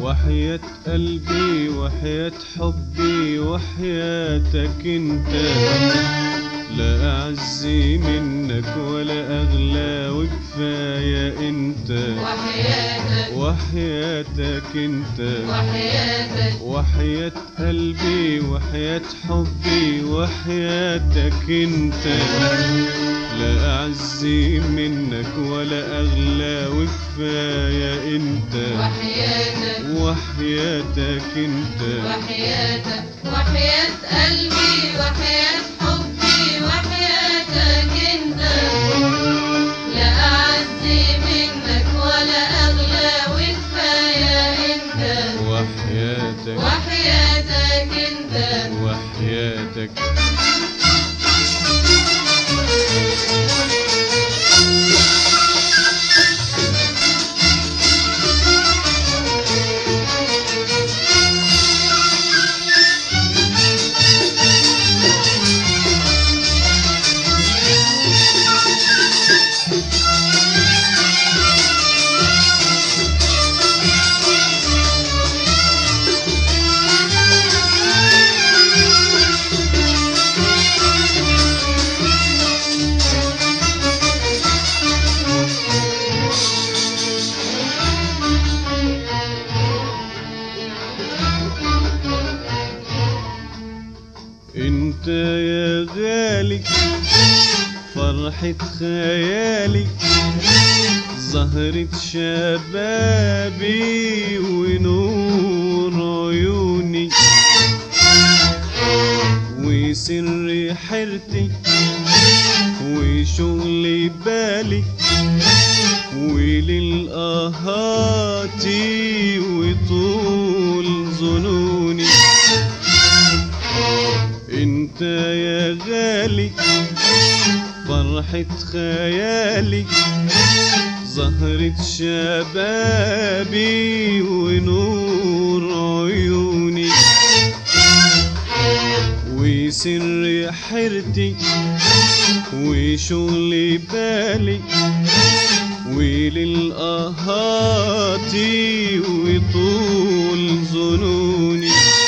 وحياة قلبي وحياة حبي وحياتك انت، لا أعز منك ولا أغلى وكفاية انت. وحياتك انت، وحياة قلبي وحياة حبي وحياتك انت، لا أعز منك ولا أغلى وكفاية انت. وحياتك انت، وحياة قلبي وحياة حبي وحياتك انت، لا أعز منك ولا أغلى وكفاية انت. وحياتك انت، وحياتك انت يا غالي فرحة خيالي، زهرة شبابي ونور عيوني، وسر حيرتي وشغل بالي وللآهات وطول ظنوني. انت يا غالي فرحة خيالي، زهرة شبابي ونور عيوني، وسر حيرتي وشغل بالي وللآهات وطول ظنوني.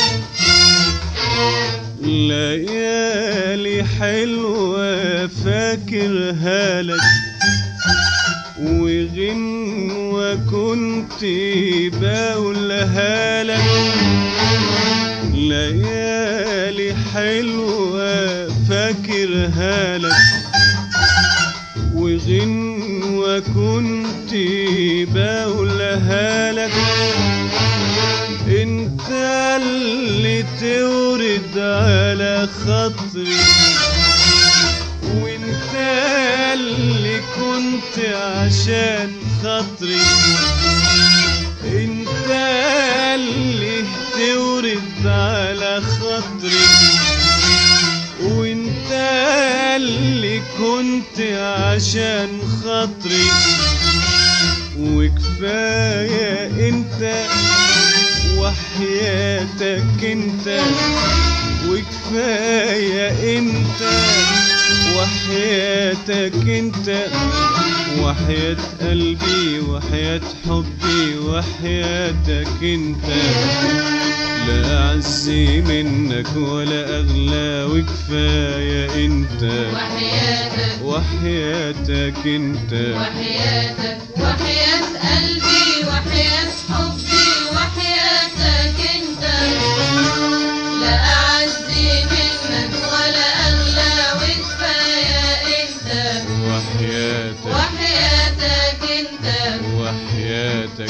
ليالي حلوة فاكرها لك، وغنوة كنت بقولها لك. ليالي حلوة فاكرها لك، وغنوة كنت بقولها لك. انت اللي تورد على خاطري، وانت اللي كنت عشان خاطري. انت اللي تورد على خاطري، وانت اللي كنت عشان خاطري. وكفاية انت وحياتك انت، وكفاية انت وحياتك انت. وحياة قلبي وحياة حبي وحياتك انت، لا أعز منك ولا أغلى وكفاية انت. وحياتك انت، وحياة قلبي وحياة حبي وحياتك انت، لا أعز منك ولا أغلى وكفاية انت. وحياتك انت، وحياتك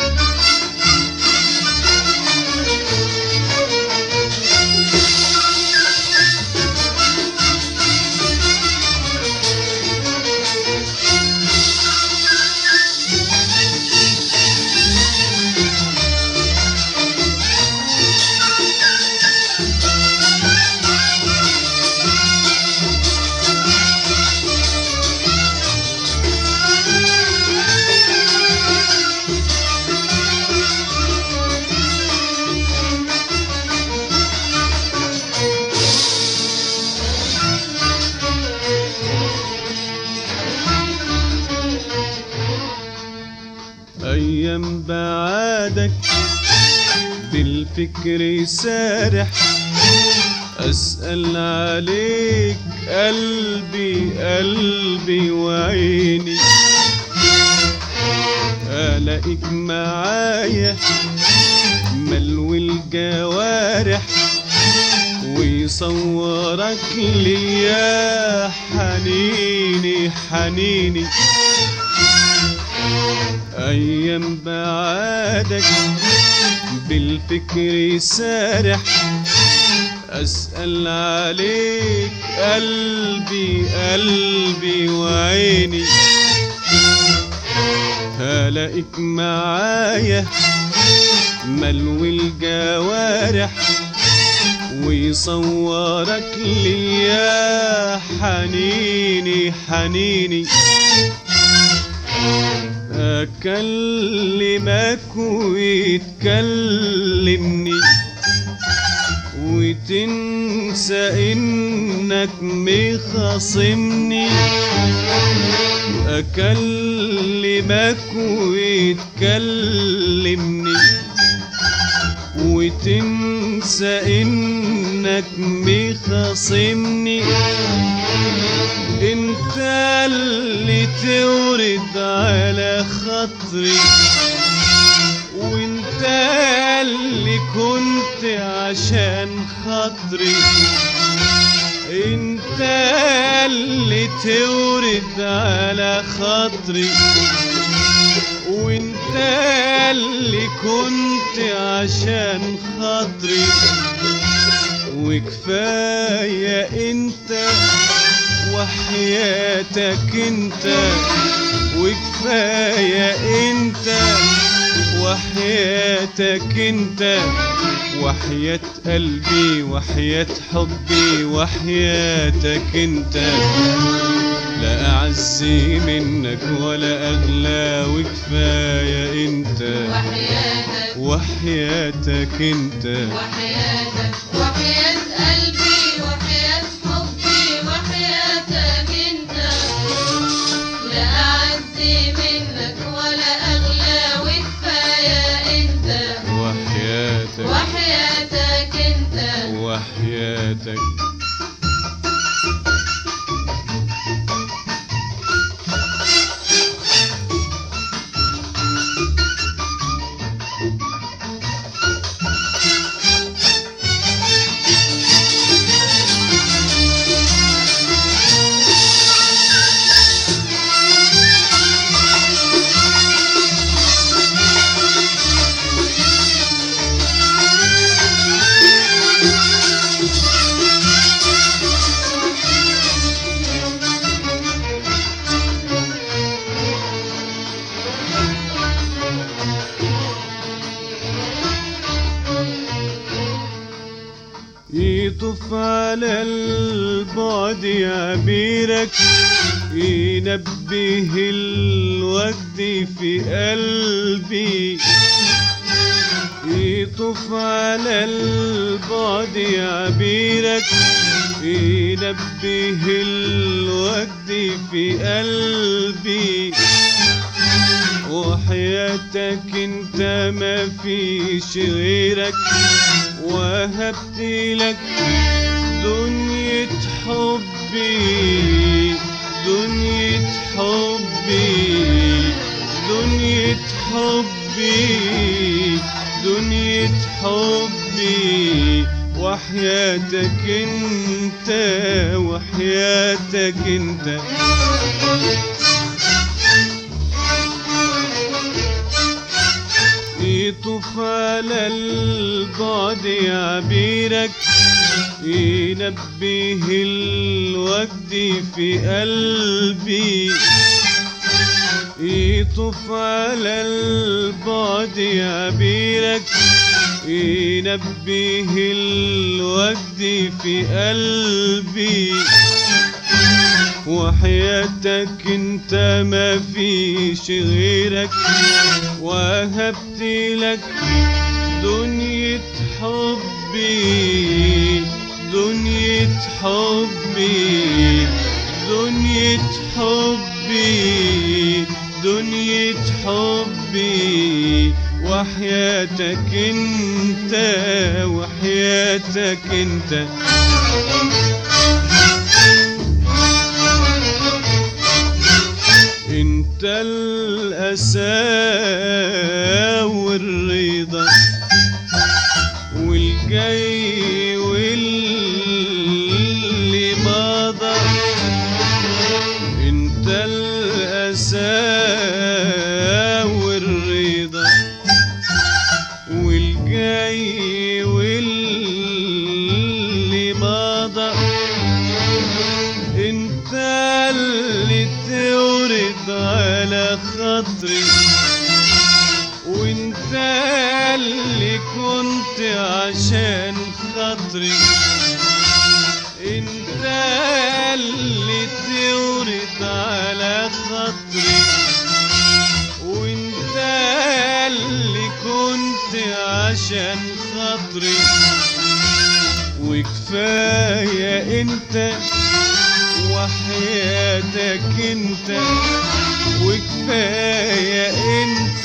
أيام بعادك بالفكر سارح أسأل عليك قلبي قلبي وعيني، ألاقيك معايا ملو الجوارح ويصورك ليا حنيني حنيني. أيام بعادك بالفكر سارح أسأل عليك قلبي قلبي وعيني، هلاقيك معايا ملو الجوارح ويصورك ليا حنيني حنيني. أكلمك وتكلمني وتنسى إنك مخاصمني، أكلمك وتكلمني وتنسى إنك مخاصمني. انت اللي تورد على خاطري وانت اللي كنت عشان خاطري، انت اللي تورد على خاطري وانت اللي كنت عشان خاطري. وكفاية انت وحياتك انت، وكفاية انت وحياتك انت، وحياة قلبي وحياة حبي وحياتك انت. لا أعز منك ولا أغلى وكفاية انت وحياتك وحياتك انت، وحياتك وحياة قلبي وحياة حبي وحياتك انت. لا أعز منك ولا أغلى وكفاية انت وحياتك وحياتك انت وحياتك. يطوف على البعد عبيرك ينبه الوجد في قلبي، يطوف على البعد عبيرك ينبه الوجد في قلبي. وحياتك انت ما فيش غيرك وهبت لك دنيا حبي دنيا حبي دنيا حبي دنيا حبي. وحياتك انت وحياتك انت. يطوف على البعد عبيرك ينبه الوجد في قلبي، يطوف على البعد عبيرك ينبه الوجد في قلبي. وحياتك انت ما فيش غيرك وهبت لك دنيا حبي دنيا حبي دنيا حبي دنيا حبي. وحياتك انت وحياتك انت انت الأسى والرضا والجاي واللي مضى انت الأسى والرضا والجاي واللي مضى انت اللي تورد على خاطري وانت اللي كنت عشان خاطري انت اللي تورد على خاطري وانت اللي كنت عشان خاطري وكفاية انت وحياتك انت وكفاية انت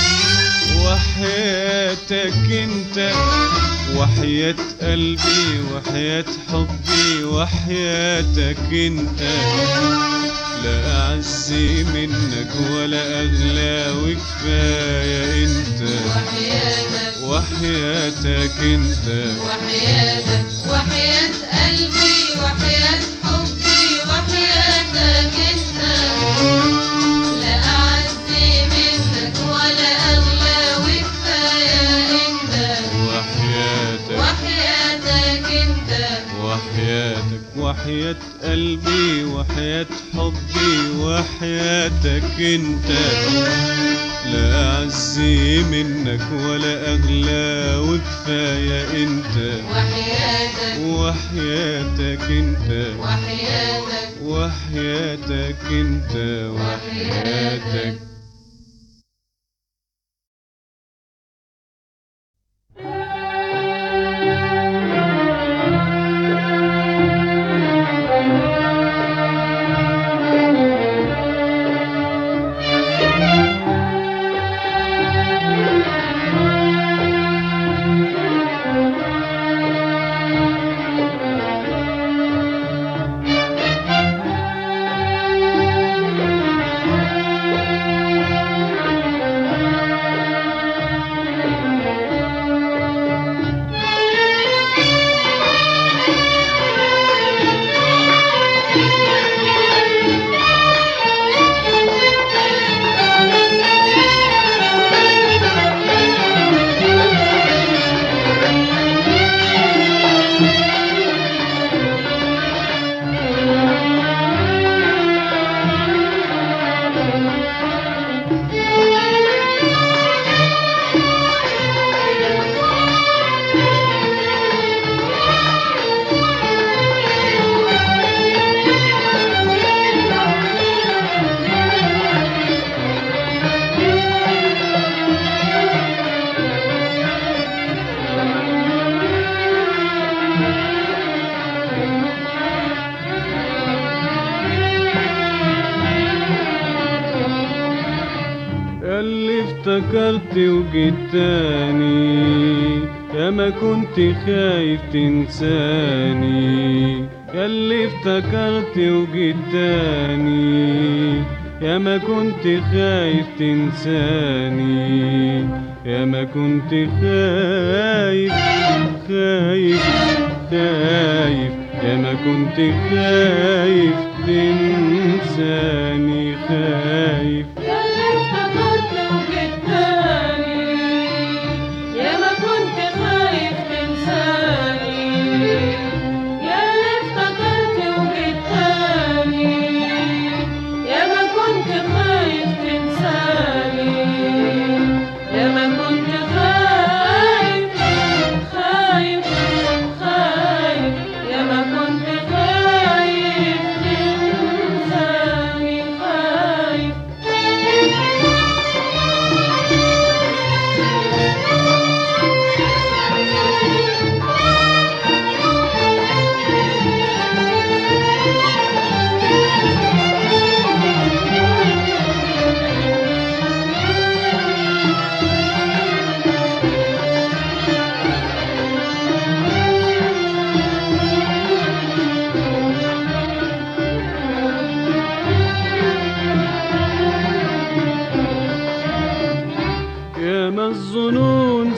وحياتك انت وحياة قلبي وحياة حبي وحياتك انت لا أعز منك ولا أغلى وكفاية انت وحياتك انت وحياة قلبي وحياة حبي وحياتك انت لا أعز منك ولا أغلى وكفاية انت وحياتك انت وحياة قلبي وحياة حبي وحياتك انت لا أعز منك ولا أغلى وكفاية انت وحياتك انت وحياتك انت وحياتك افتكرت وجيت تاني يا ما كنت خايف تنساني ياللي افتكرت وجيت تاني يا ما كنت خايف تنساني يا ما كنت خايف يا ما كنت خايف تنساني خايف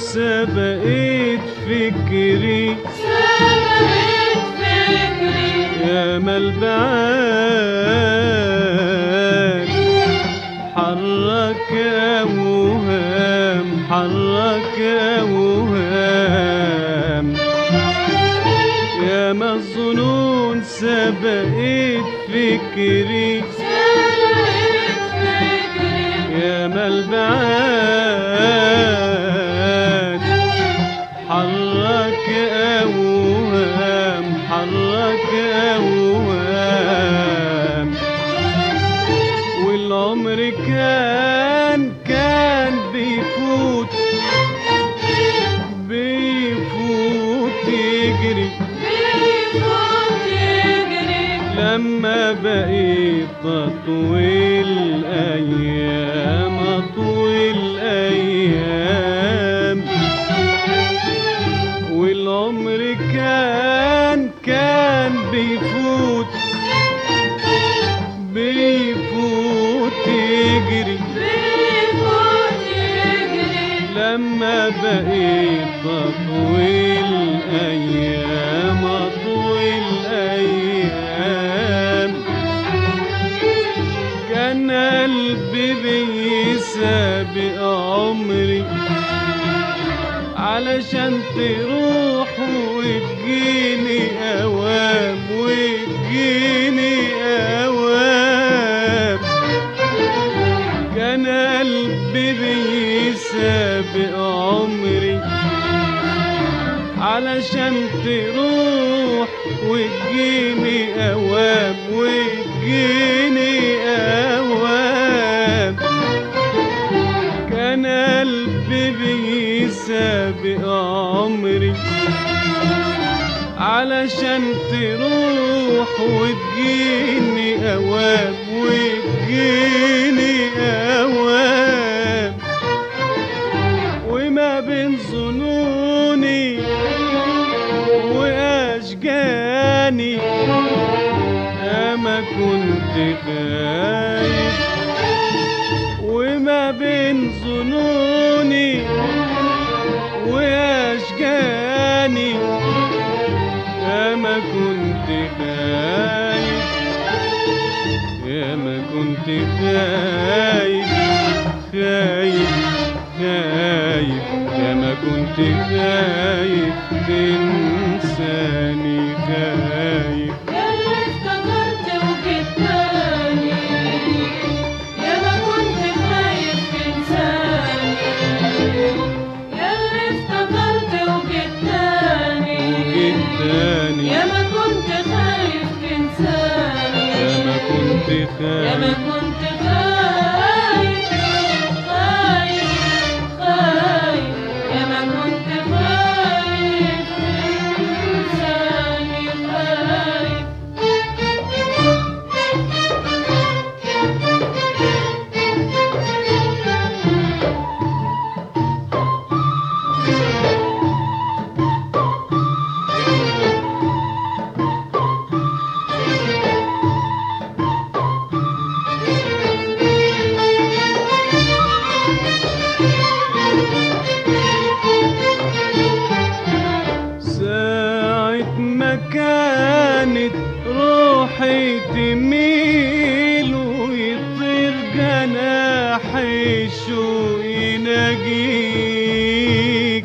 سبقت فكري يا ما البعاد حرك أوهام حرك أوهام يا ما الظنون سبقت فكري يا ما البعاد حرك أوهام حرك أوهام والعمر كان بيفوت يجري لما بقيت أطوي الأيام أطوي الأيام والعمر كان بيفوت يجري لما بقيت أطوي الأيام أطوي الأيام كان قلبي بيسابق عمري علشان تروح وتجيني أوام وتجيني أوام كان قلبي بيسابق عمري علشان تروح وتجيني أوام وتجيني أوام كان قلبي بيسابق عمري علشان تروح وتجيني أوام وتجيني أوام وما بين ظنوني وأشجاني أما كنت خايف وما بين ظنوني وأشجاني أما كنت خايف ياما كنت خايف خايف خايف ياما كنت خايف تنساني خايف ياللي افتكرت وجدتني ياما كنت خايف تنساني ياللي افتكرت وجدتني ياما كنت خايف تنساني ياما كنت ياما خايف كنت خايف خايف خايف ياما كنت خايف تنساني خايف ساعة ما كانت روحي تميل ويطير جناحي الشوق يناجيك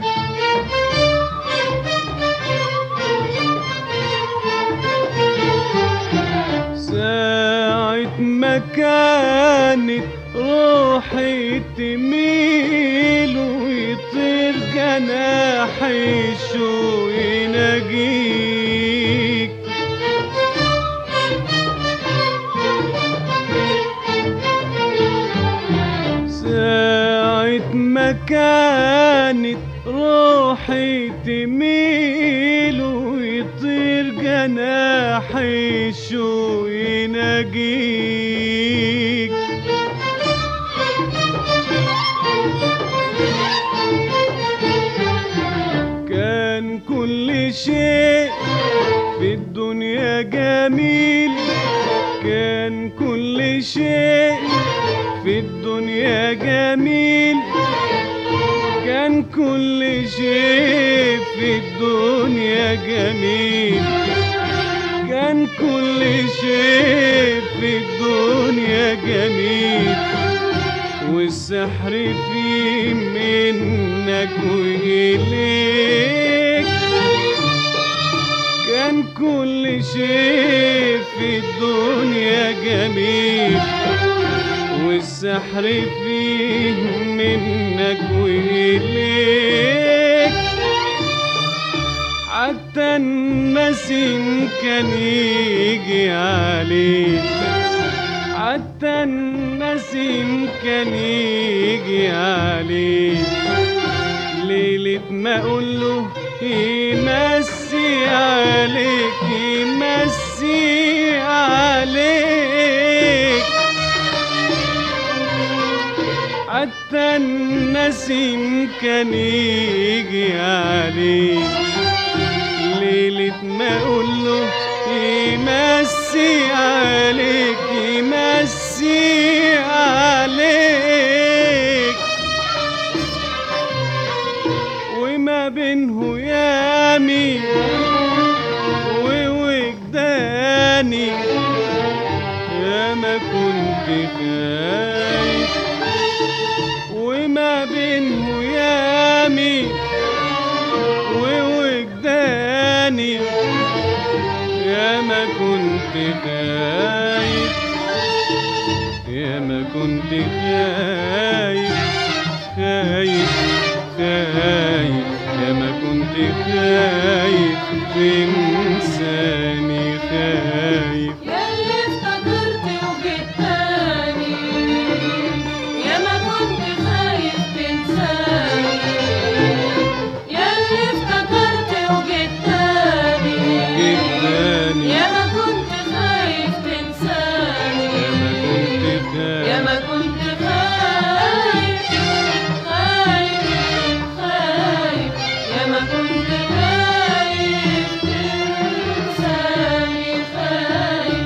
ساعة ما كانت روحي تميل ويطير جناحي الشوق يناجيك ساعة ما كانت روحي تميل ويطير جناحي الشوق يناجيك كان كل شيء في الدنيا جميل كان كل شيء في الدنيا جميل كان كل شيء في الدنيا جميل، كان كل شيء في الدنيا جميل، والسحر فيه منك وإليك. كان كل شيء في الدنيا جميل، والسحر فيه منك وإليك. حتى النسيم كان يجي عليك، حتى النسيم كان يجي عليك، ليلة ما أقوله يمسي عليك، يمسي عليك. حتى النسيم كان يجي عليك، ليلة ما أقوله يمسي عليك، يمسي عليك. وما بينه يامي ووجداني، يا ما كنت خايف. وما بينه يامي ووجداني، يا ما كنت خايف، يا ما كنت خايف، خايف خايف، يا ما كنت خايف تنساني، خايف. ياللي افتكرت وجيت تاني، يا ما كنت خايف تنساني. ياللي افتكرت وجيت تاني، يا ما كنت خايف تنساني. يا ما كنت خايف، خايف خايف، يا ما كنت خايف تنساني، خايف.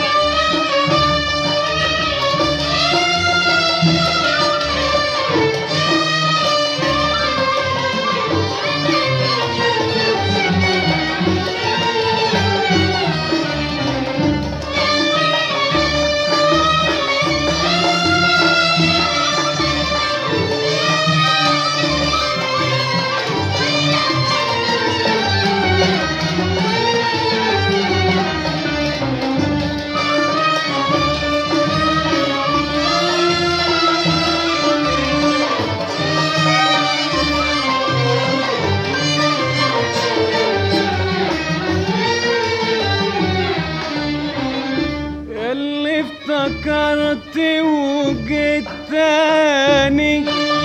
اللي افتكرت وجيت تاني،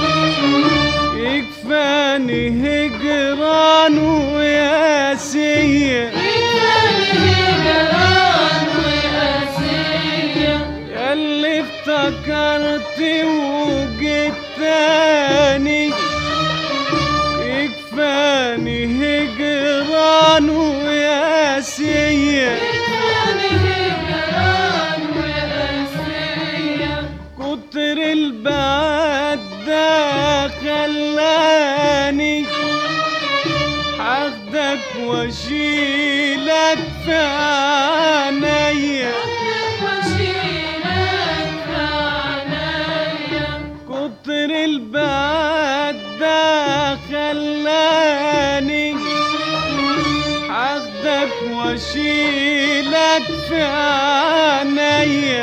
يكفاني هجران وياسية، يكفاني هجران وقاسية. اللي افتكرت وجيت تاني، يكفاني هجران وياسية. كتر البعد ده خلاني هاخدك واشيلك في عينيا، كتر البعد ده خلاني هاخدك واشيلك في عينيا.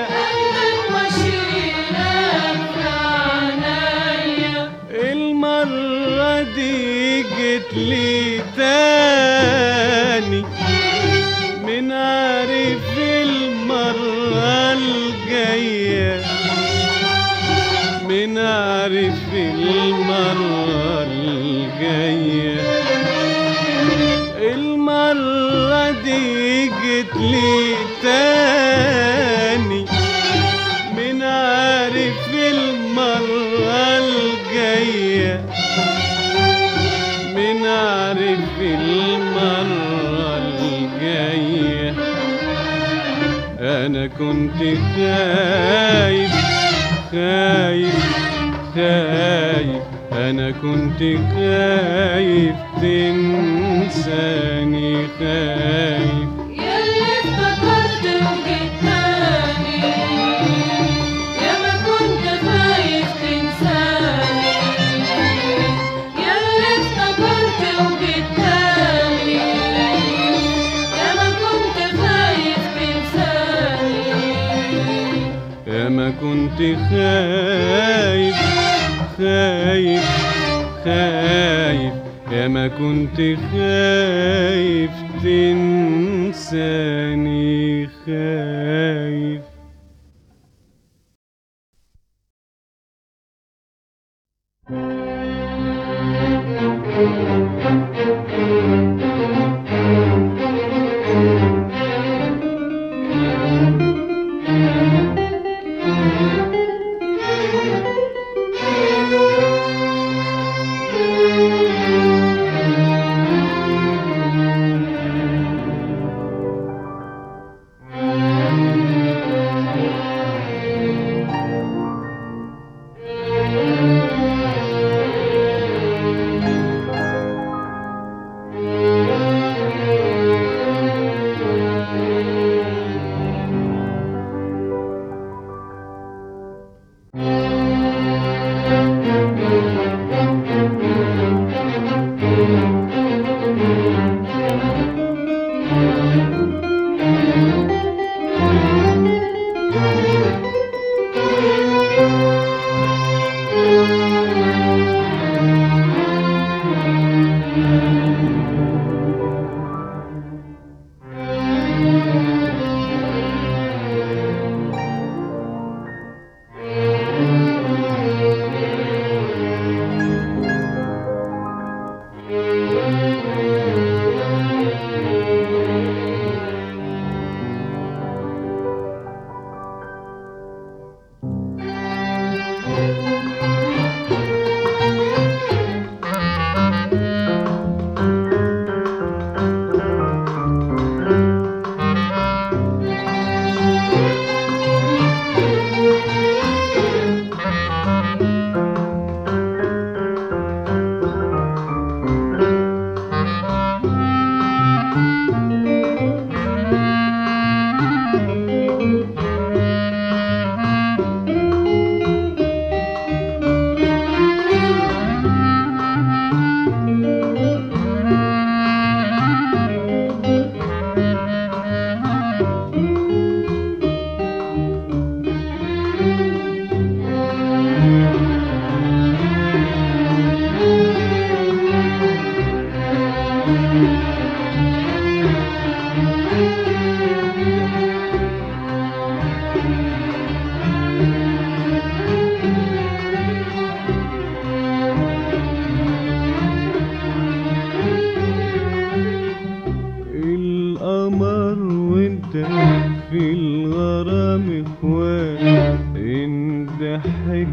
المرة دي جيت لي تاني، من عارف المرة الجاية، من عارف المرة الجاية. المرة دي جيت لي تاني، من عارف المرة الجاية، من عارف المرة الجاية. أنا كنت خايف، خايف خايف، أنا كنت خايف تنساني خايف ياللي افتكرت وجيت تاني يا ما كنت خايف تنساني ياللي افتكرت وجيت تاني يا ما كنت خايف تنساني يا ما كنت خايف خايف خايف يا ما كنت خايف تنساني خايف القمر وانت في الغرام اخوان ان ضحك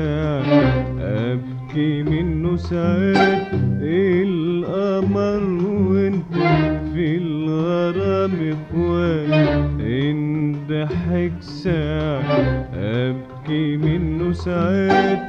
ساعة ابكي منه ساعات القمر وانت في الغرام اخوان ان ضحك ساعة ابكي منه ساعات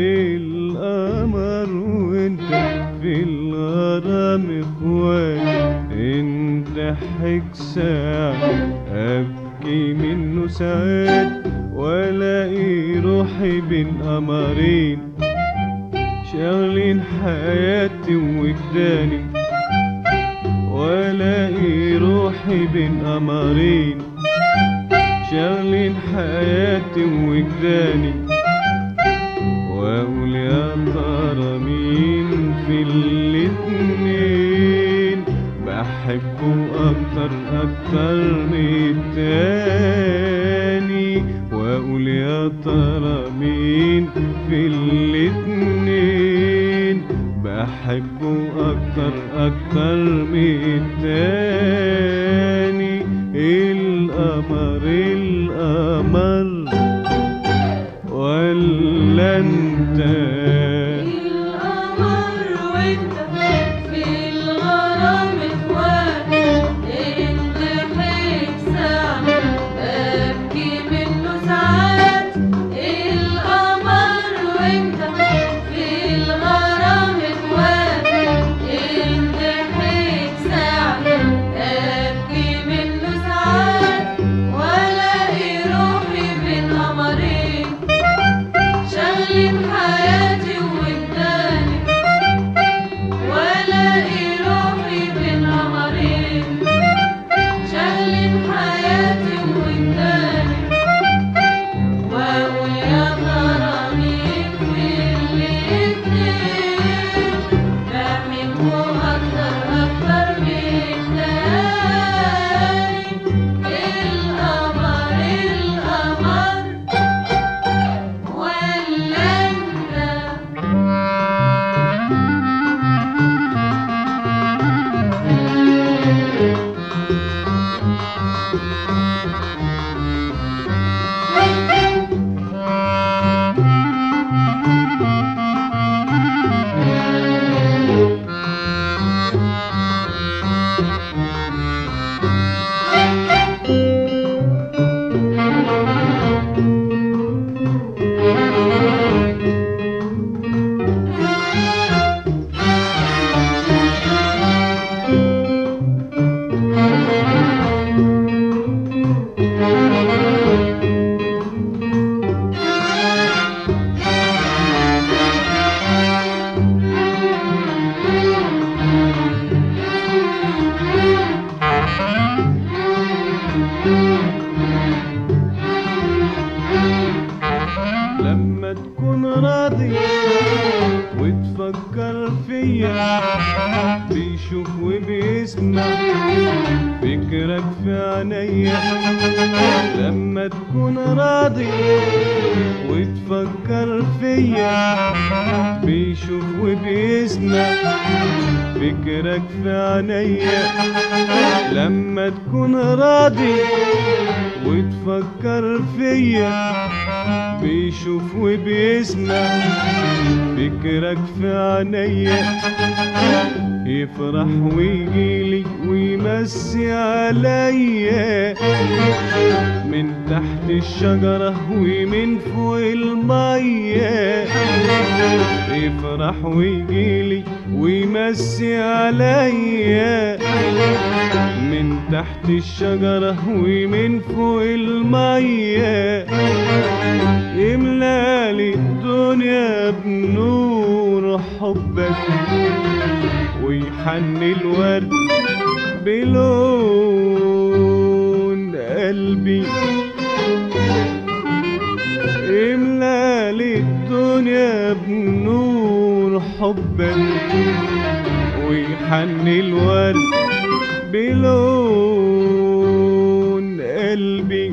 القمر وانت في الغرام اخوان ان ضحك ساعة ابكي منه ساعات والاقي روحي بين قمرين شاغلين حياتي ووجداني والاقي روحي بين قمرين شاغلين حياتي ووجداني واقول يا ترى مين في الاتنين بحبه اكتر اكتر من التاني واقول يا ترى مين في الاتنين بحبه اكتر اكتر من التاني القمر القمر ولا انت القمر وانت في الغرام اخوان ان ضحك ساعة ابكي منه ساعات القمر وانت في الغرام بيشوف وبيسمع فكرك في عينيا لما تكون راضي وتفكر فيا. بيشوف وبيسمع فكرك في عينيا لما تكون راضي وتفكر فيا. بيشوف وبيسمع فكرك في عينيا يفرح ويجيلي ويمسي عليا من تحت الشجرة ومن فوق المية. يفرح ويجيلي ويمسي عليا من تحت الشجرة ومن فوق المية. يملالي الدنيا بنور حبك ويحني الورد بلون قلبي. يملالي الدنيا بنور حبك ويحني الورد بلون قلبي.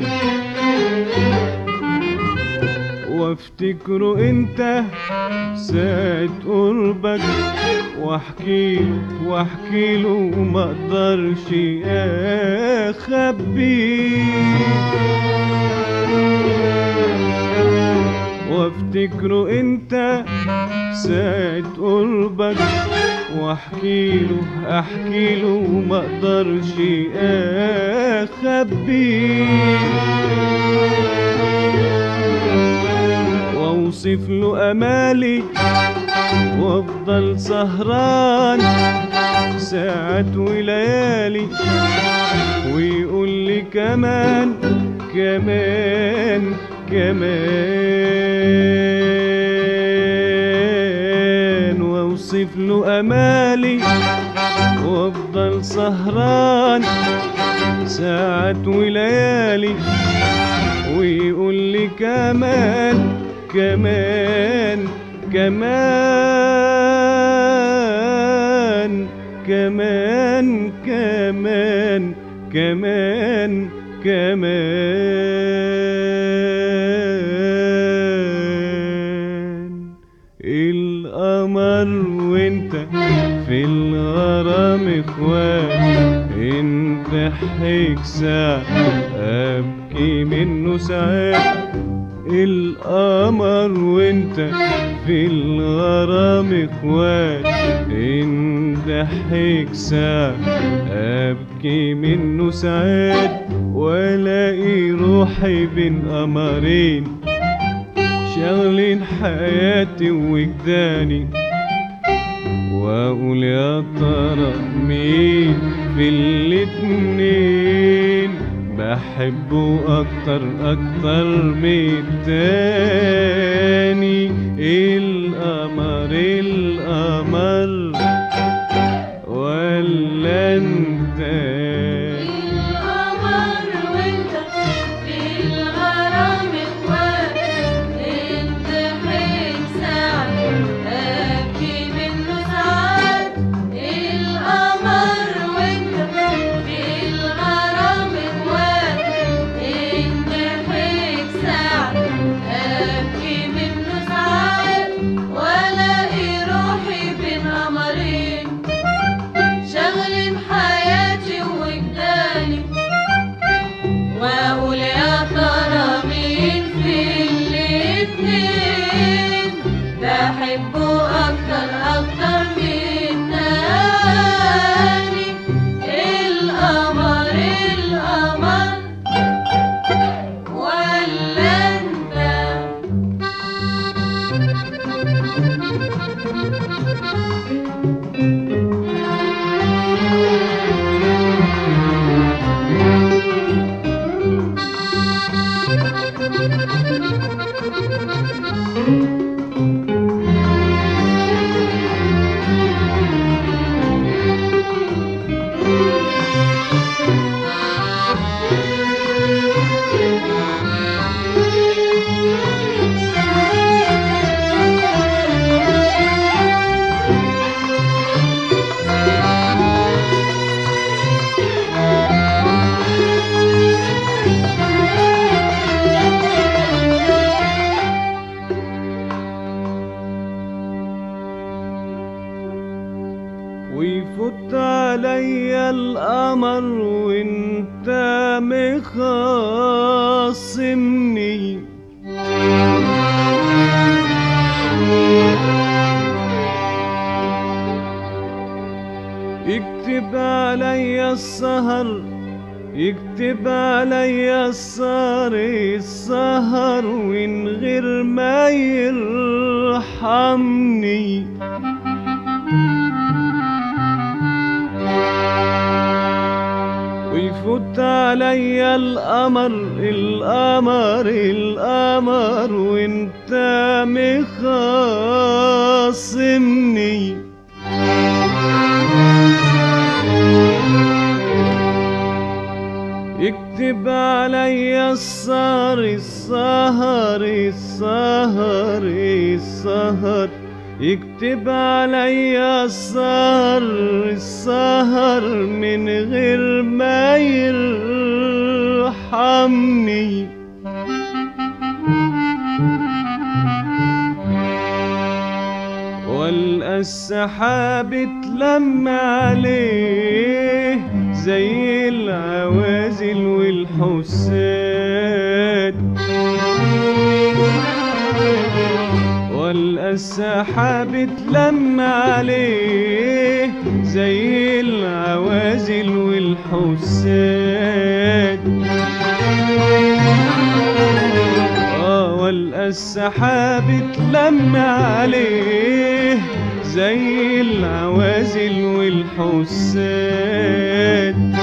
وافتكره انت ساعة قربك واحكيله وما اقدرش اخبيه. وافتكره انت ساعة قربك واحكيله وما اقدرش اخبيه. واوصف له امالي وافضل سهران ساعات وليالي ويقول لي كمان كمان كمان. واوصف له امالي وافضل سهران ساعات وليالي ويقول لي كمان كمان كمان كمان كمان كمان كمان. القمر وانت في الغرام اخوات انت ضحك ساعة ابكي منه ساعات. القمر وانت في الغرام اخوات ان ضحك ساعة ابكي منه ساعات. والاقي روحي بين قمرين شاغلين حياتي وجداني واقول يا ترى مين في الاتنين بحبه اكتر من التاني. القمر ولا انت؟ القمر وانت في الغرام اخوات انت ضحك ساعة ابكي منه ساعات. القمر وانت في الغرام اخوات انت ضحك ساعة ابكي منه ساعات. والاقي روحي بين قمرين شاغلين حياتي ويفوت عليا القمر وانت مخاصمني، يكتب عليا السهر، يكتب عليا السهر ومن غير ما يرحمني، ويفوت عليا القمر وانت مخاصمني، يكتب عليا السهر يكتب عليا السهر من غير ما يرحمني، والقى السحاب اتلم عليه زي العوازل والحساد، والقى السحاب اتلم عليه زي العوازل والحساد، والقى السحاب اتلم عليه زي العوازل والحساد،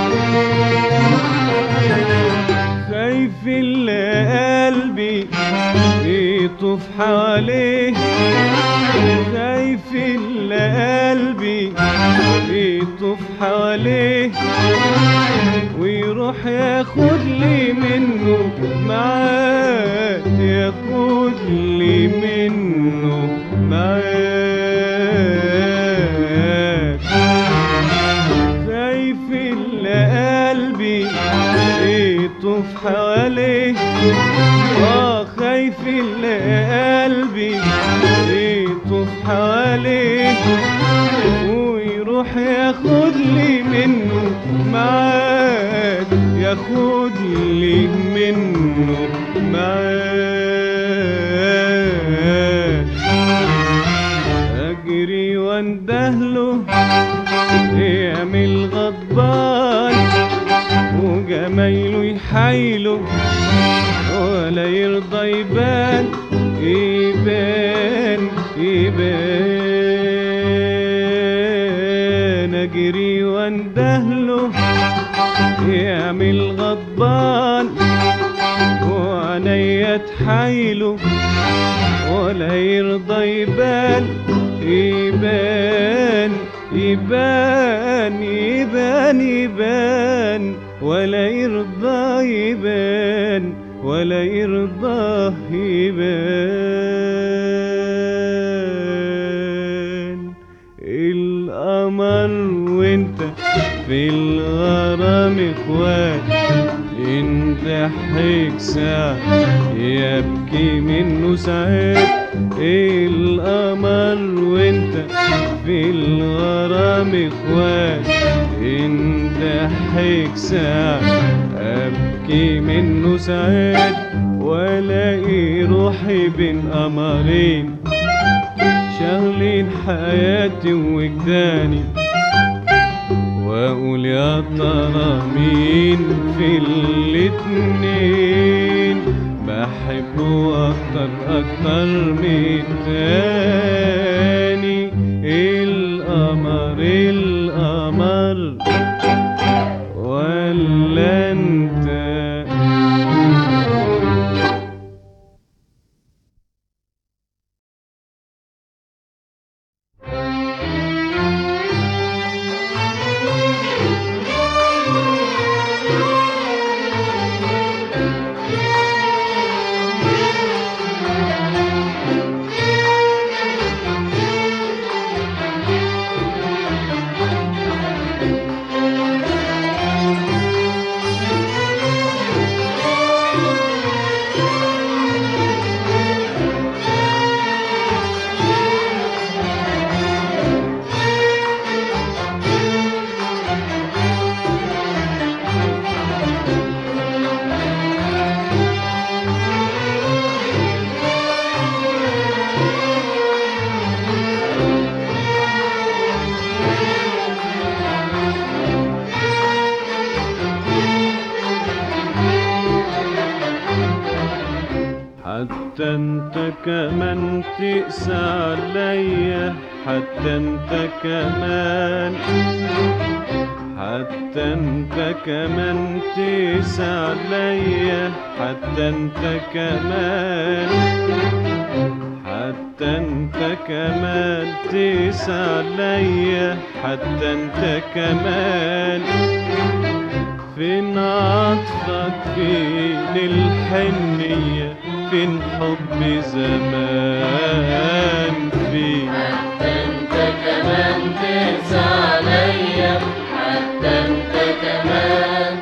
خايف اللي قلبي يطوف حواليه، خايف اللي قلبي يطوف حواليه ويروح ياخد لي منه معاد، ياخد لي منه معاد، خايف اللي قلبي يطوف حواليه، خايف اللي قلبي يطوف حواليه ويروح ياخد لي منه معاد، ياخد لي منه معاد، اجري واندهله يعمل غضبان وجمايله يحايله ولا يرضى يبان، اجري واندهله يعمل غضبان وعينيا تحايله ولا يرضى يبان، يبان ولا يرضى يبان، ولا يرضى يبان. القمر وانت في الغرام اخوات، ان ضحك ساعة يبكي منه ساعات، القمر وانت في الغرام اخوات، ان ضحك ساعة ابكي منه ساعات، والاقي روحي بين قمرين شاغلين حياتي ووجداني، واقول يا ترى مين في الاتنين بحبه اكتر من التاني، القمر ولا انت؟ حتى انت كمان تقسى عليا، حتى انت كمان، حتى انت كمان تقسى عليا، حتى انت كمان، حتى انت كمان تقسى عليا، حتى انت كمان. فين عطفك، فين الحنية، فين حب زمان، فين حتى انت كمان تقسى عليا، حتى انت كمان،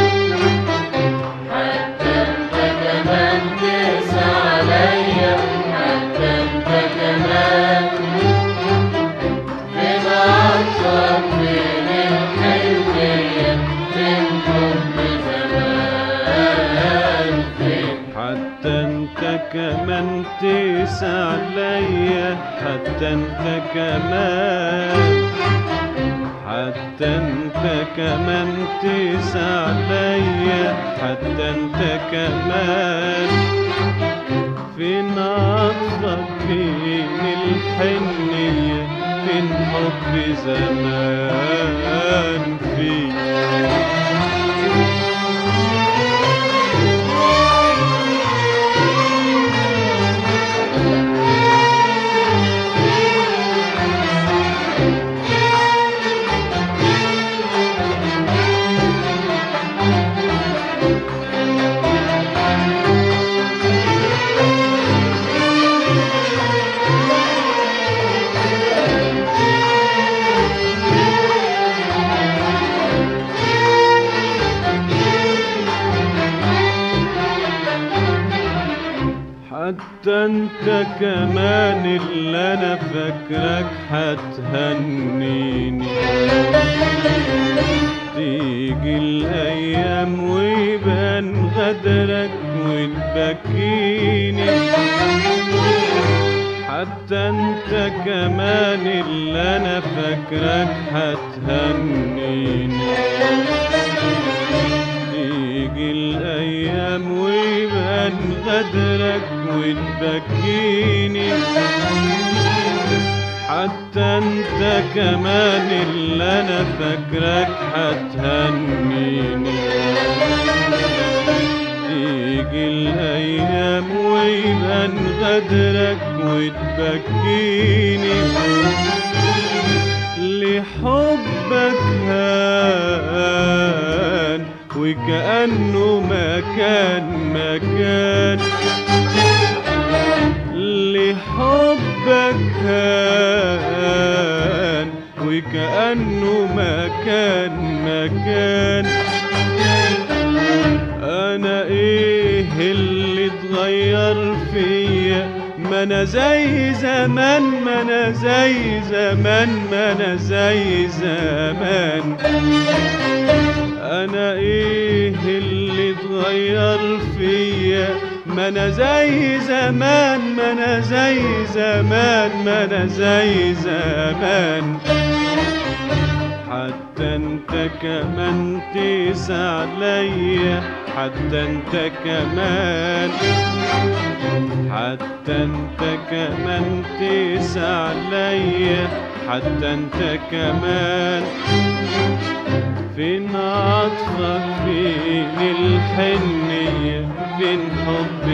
حتى انت كمان تقسى عليا، حتى انت كمان. فين عطفك، فين الحنية، فين حب زمان، فين حتى انت كمان تقسى عليا، حتى انت كمان، حتى انت كمان تقسى عليا، حتى انت كمان. فين عطفك، فين الحنية، فين حب زمان، فين حتى انت كمان اللي انا فاكرك هتهنيني، تيجي الايام ويبان غدرك وتبكيني. حتى انت كمان اللي انا فاكرك هتهنيني، تيجي الايام ويبان غدرك وتبكيني. حتى انت كمان اللي انا فاكرك هتهنيني، تيجي الايام ويبان غدرك وتبكيني. لحبك هان وكأنه ما كان مكان، لحبك هان وكأنه ما كان مكان. انا ايه اللي اتغير فيا، ما انا زي زمان، ما انا زي زمان، ما انا زي زمان. انا ايه اللي اتغير فيا، ما انا زي زمان، ما انا زي زمان، ما انا زي زمان. حتى انت كمان تقسى عليا، حتى انت كمان، حتى انت كمان تقسى عليا، حتى انت كمان. فين عطفك، فين الحنية، فين حب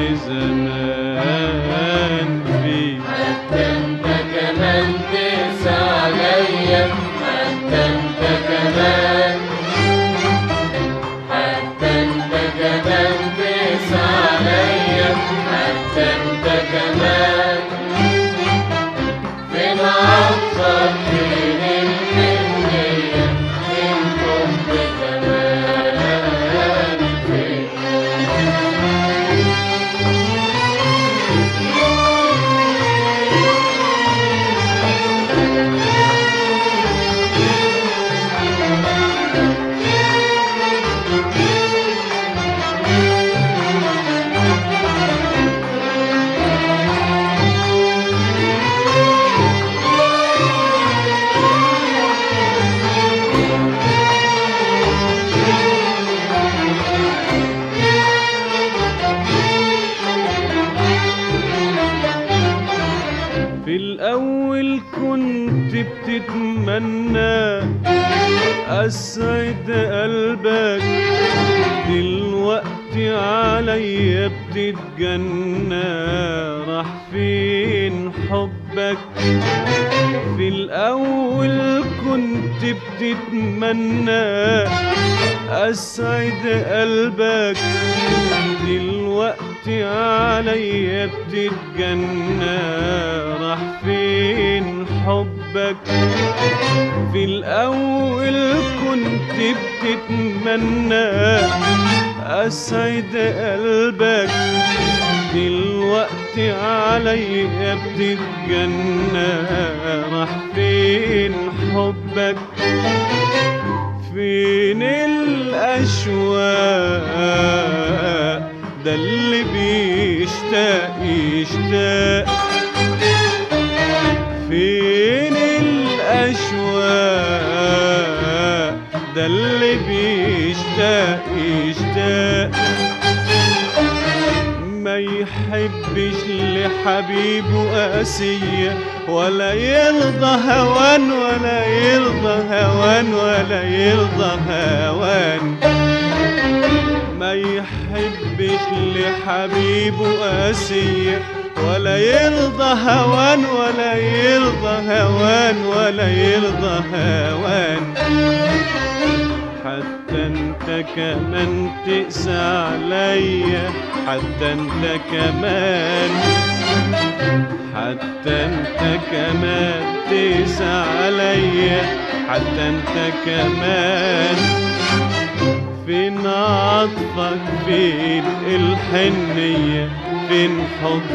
زمان، فين حتى انت كمان تقسى عليا، حتى انت كمان، حتى انت كمان تقسى عليا، حتى انت كمان. فين عطفك، فين الحنية، فين حب زمان، فين لا أسعد قلبك دلوقتي عليا بتتجنى. راح فين حبك؟ في الأول كنت بتتمنى أسعد قلبك دلوقتي عليا بتتجنى. راح فين حبك؟ في الأول كنت بتتمنى أسعد قلبك دلوقتي عليا بتتجنى. راح فين حبك؟ فين الأشواق ده اللي بيشتاق يشتاق؟ فين الأشواق ده اللي بيشتاق يشتاق؟ ما يحبش لحبيبه قاسية ولا يرضى هوان ولا يرضى هوان ولا يرضى هوان. ما يحبش لحبيبه قاسية ولا يرضى هوان ولا يرضى هوان ولا يرضى هوان. حتى انت كمان تقسى عليا، حتى انت كمان، حتى انت كمان تقسى عليا، حتى انت كمان. فين عطفك؟ فين الحنية؟ فين حب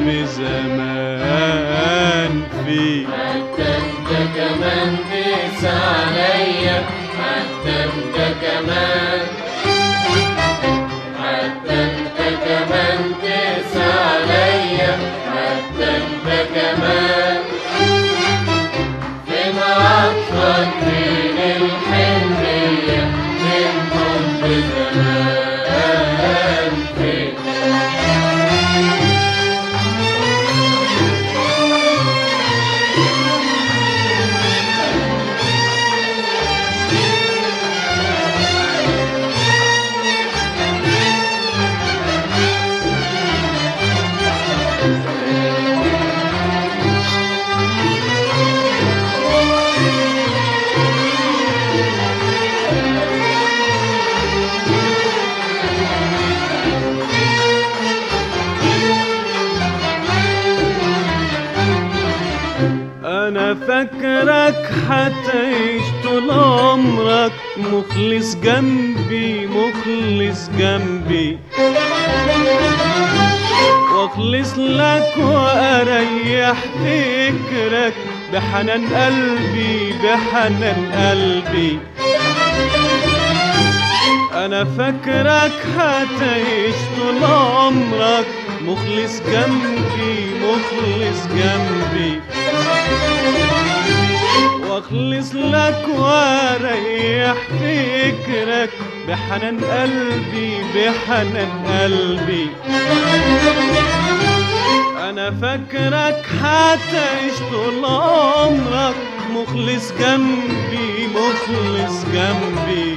زمان؟ فين حتى انت كمان تقسى عليا، حتى انت كمان، حتى انت كمان تقسى عليا، حتى انت كمان. فين عطفك؟ فين الحنية؟ فين حب زمان؟ فين أنا فاكرك هتعيش طول عمرك مخلص جنبي، مخلص جنبي، واخلص لك واريح فكرك بحنان قلبي، بحنان قلبي. أنا فاكرك هتعيش طول عمرك مخلص جنبي، مخلص جنبي، واخلص لك واريح فكرك بحنان قلبي، بحنان قلبي. أنا فاكرك هتعيش طول عمرك مخلص جنبي، مخلص جنبي،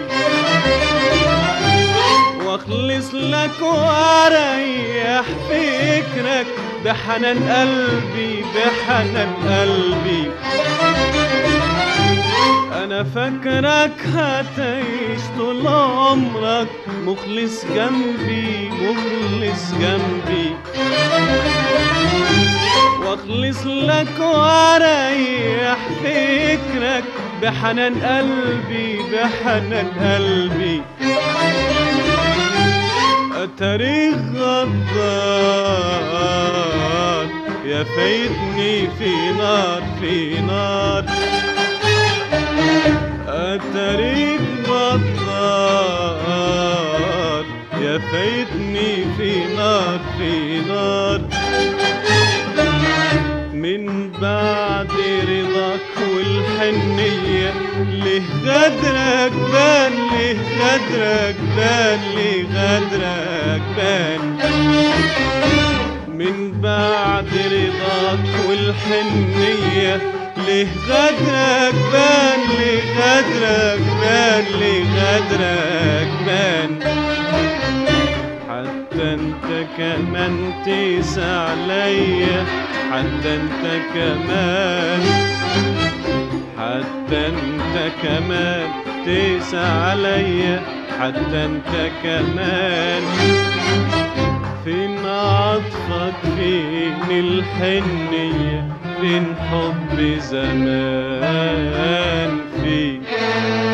واخلص لك واريح فكرك بحنان قلبي، بحنان قلبي. أنا فاكرك هتعيش طول عمرك مخلص جنبي، مخلص جنبي، واخلص لك واريح فكرك بحنان قلبي، بحنان قلبي. تاريخ غدار يا فايتني في نار، في نار. تاريخ غدار يا فايتني في نار، في نار. من بعد رضاك والحنية ليه غدرك بان، ليه غدرك بان، ليه غدرك بان. من بعد رضاك والحنية ليه غدرك بان، ليه غدرك بان، ليه غدرك بان. حتى انت كمان تقسى عليا، حتى انت كمان، حتى انت كمان تقسى عليا، حتى انت كمان. فين عطفك، فين الحنية، فين حب زمان، فين